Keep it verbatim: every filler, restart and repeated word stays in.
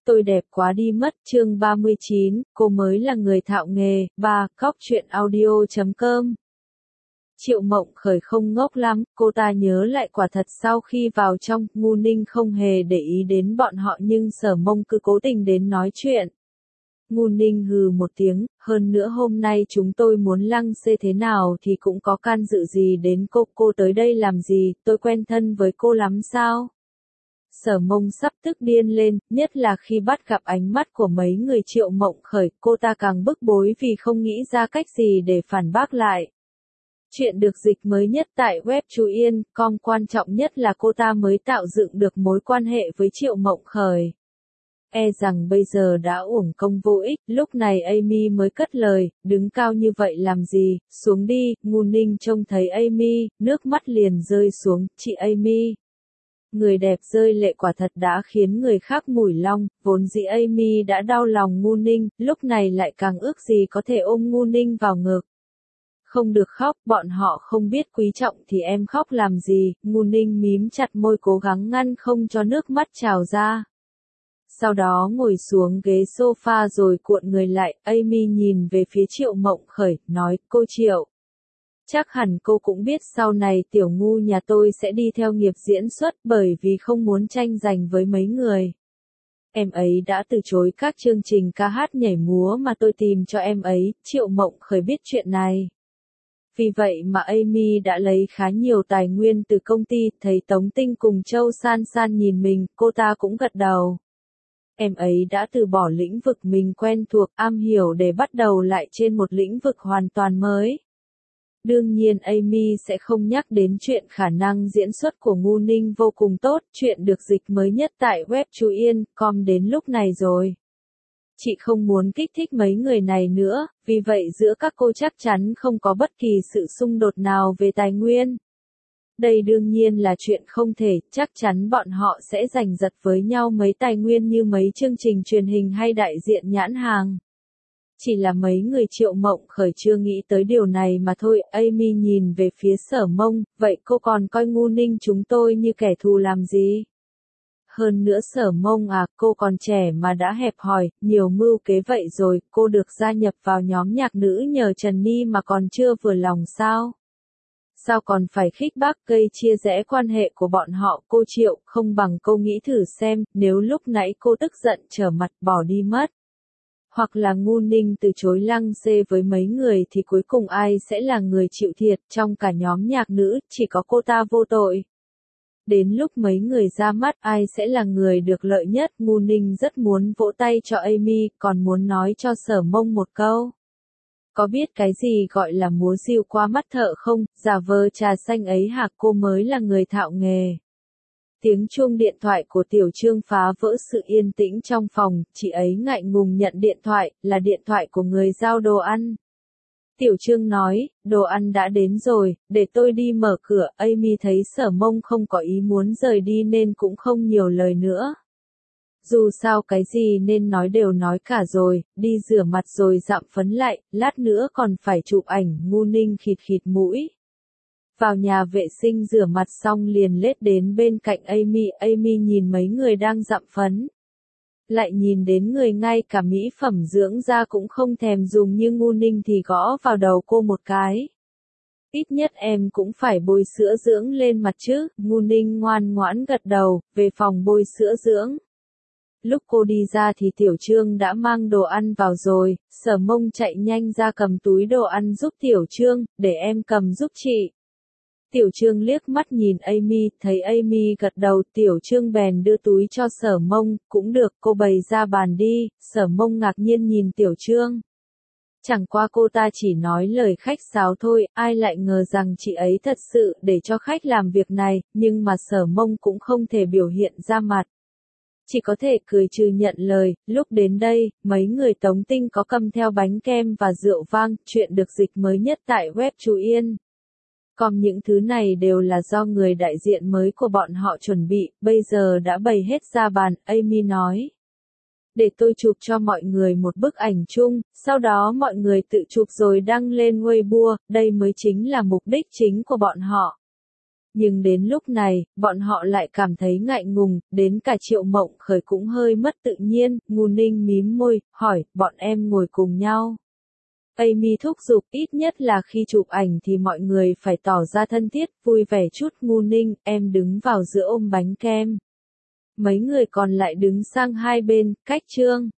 Tôi đẹp quá đi mất, chương ba mươi chín, cô mới là người thạo nghề, ba, cóc truyện audio chấm com. Triệu Mộng Khởi không ngốc lắm, cô ta nhớ lại quả thật sau khi vào trong, Ngu Ninh không hề để ý đến bọn họ nhưng Sở Mông cứ cố tình đến nói chuyện. Ngu Ninh hừ một tiếng, hơn nữa hôm nay chúng tôi muốn lăng xê thế nào thì cũng có can dự gì đến cô, cô tới đây làm gì, tôi quen thân với cô lắm sao? Sở Mông sắp tức điên lên, nhất là khi bắt gặp ánh mắt của mấy người Triệu Mộng Khởi, cô ta càng bức bối vì không nghĩ ra cách gì để phản bác lại. Chuyện được dịch mới nhất tại web Chú Yên chấm com, quan trọng nhất là cô ta mới tạo dựng được mối quan hệ với Triệu Mộng Khởi. E rằng bây giờ đã uổng công vô ích, lúc này Amy mới cất lời, đứng cao như vậy làm gì, xuống đi, Ngu Ninh trông thấy Amy, nước mắt liền rơi xuống, chị Amy. Người đẹp rơi lệ quả thật đã khiến người khác mủi long, vốn dĩ Amy đã đau lòng Ngu Ninh, lúc này lại càng ước gì có thể ôm Ngu Ninh vào ngực. Không được khóc, bọn họ không biết quý trọng thì em khóc làm gì, Ngu Ninh mím chặt môi cố gắng ngăn không cho nước mắt trào ra. Sau đó ngồi xuống ghế sofa rồi cuộn người lại, Amy nhìn về phía Triệu Mộng Khởi, nói, cô Triệu. Chắc hẳn cô cũng biết sau này tiểu ngu nhà tôi sẽ đi theo nghiệp diễn xuất bởi vì không muốn tranh giành với mấy người. Em ấy đã từ chối các chương trình ca hát nhảy múa mà tôi tìm cho em ấy, Triệu Mộng Khởi biết chuyện này. Vì vậy mà Amy đã lấy khá nhiều tài nguyên từ công ty, thấy Tống Tinh cùng Châu San San nhìn mình, cô ta cũng gật đầu. Em ấy đã từ bỏ lĩnh vực mình quen thuộc, am hiểu để bắt đầu lại trên một lĩnh vực hoàn toàn mới. Đương nhiên Amy sẽ không nhắc đến chuyện khả năng diễn xuất của Ngu Ninh vô cùng tốt, chuyện được dịch mới nhất tại web Chú Yên chấm com đến lúc này rồi. Chị không muốn kích thích mấy người này nữa, vì vậy giữa các cô chắc chắn không có bất kỳ sự xung đột nào về tài nguyên. Đây đương nhiên là chuyện không thể, chắc chắn bọn họ sẽ giành giật với nhau mấy tài nguyên như mấy chương trình truyền hình hay đại diện nhãn hàng. Chỉ là mấy người Triệu Mộng Khởi chưa nghĩ tới điều này mà thôi, Amy nhìn về phía Sở Mông, vậy cô còn coi Ngu Ninh chúng tôi như kẻ thù làm gì? Hơn nữa Sở Mông à, cô còn trẻ mà đã hẹp hòi, nhiều mưu kế vậy rồi, cô được gia nhập vào nhóm nhạc nữ nhờ Trần Ni mà còn chưa vừa lòng sao? Sao còn phải khích bác gây chia rẽ quan hệ của bọn họ, cô Triệu, không bằng cô nghĩ thử xem, nếu lúc nãy cô tức giận trở mặt bỏ đi mất. Hoặc là Ngu Ninh từ chối lăng xê với mấy người thì cuối cùng ai sẽ là người chịu thiệt, trong cả nhóm nhạc nữ, chỉ có cô ta vô tội. Đến lúc mấy người ra mắt ai sẽ là người được lợi nhất, Ngu Ninh rất muốn vỗ tay cho Amy, còn muốn nói cho Sở Mông một câu. Có biết cái gì gọi là múa diều qua mắt thợ không, giả vờ trà xanh ấy hả, cô mới là người thạo nghề. Tiếng chuông điện thoại của Tiểu Trương phá vỡ sự yên tĩnh trong phòng, chị ấy ngại ngùng nhận điện thoại, là điện thoại của người giao đồ ăn. Tiểu Trương nói, đồ ăn đã đến rồi, để tôi đi mở cửa, Amy thấy Sở Mông không có ý muốn rời đi nên cũng không nhiều lời nữa. Dù sao cái gì nên nói đều nói cả rồi, đi rửa mặt rồi dặm phấn lại, lát nữa còn phải chụp ảnh, Ngu Ninh khịt khịt mũi. Vào nhà vệ sinh rửa mặt xong liền lết đến bên cạnh Amy, Amy nhìn mấy người đang dặm phấn. Lại nhìn đến người ngay cả mỹ phẩm dưỡng da cũng không thèm dùng như Ngu Ninh thì gõ vào đầu cô một cái. Ít nhất em cũng phải bôi sữa dưỡng lên mặt chứ, Ngu Ninh ngoan ngoãn gật đầu, về phòng bôi sữa dưỡng. Lúc cô đi ra thì Tiểu Trương đã mang đồ ăn vào rồi, Sở Mông chạy nhanh ra cầm túi đồ ăn giúp Tiểu Trương, để em cầm giúp chị. Tiểu Trương liếc mắt nhìn Amy, thấy Amy gật đầu, Tiểu Trương bèn đưa túi cho Sở Mông, cũng được, cô bày ra bàn đi, Sở Mông ngạc nhiên nhìn Tiểu Trương. Chẳng qua cô ta chỉ nói lời khách sáo thôi, ai lại ngờ rằng chị ấy thật sự để cho khách làm việc này, nhưng mà Sở Mông cũng không thể biểu hiện ra mặt. Chỉ có thể cười trừ nhận lời, lúc đến đây, mấy người Tống Tinh có cầm theo bánh kem và rượu vang, chuyện được dịch mới nhất tại web Chú Yên. Còn những thứ này đều là do người đại diện mới của bọn họ chuẩn bị, bây giờ đã bày hết ra bàn, Amy nói. Để tôi chụp cho mọi người một bức ảnh chung, sau đó mọi người tự chụp rồi đăng lên Weibo, đây mới chính là mục đích chính của bọn họ. Nhưng đến lúc này, bọn họ lại cảm thấy ngại ngùng, đến cả Triệu Mộng Khởi cũng hơi mất tự nhiên, Ngu Ninh mím môi, hỏi, bọn em ngồi cùng nhau. Amy thúc giục, ít nhất là khi chụp ảnh thì mọi người phải tỏ ra thân thiết, vui vẻ chút. Ngu Ninh, em đứng vào giữa ôm bánh kem. Mấy người còn lại đứng sang hai bên, cách Trương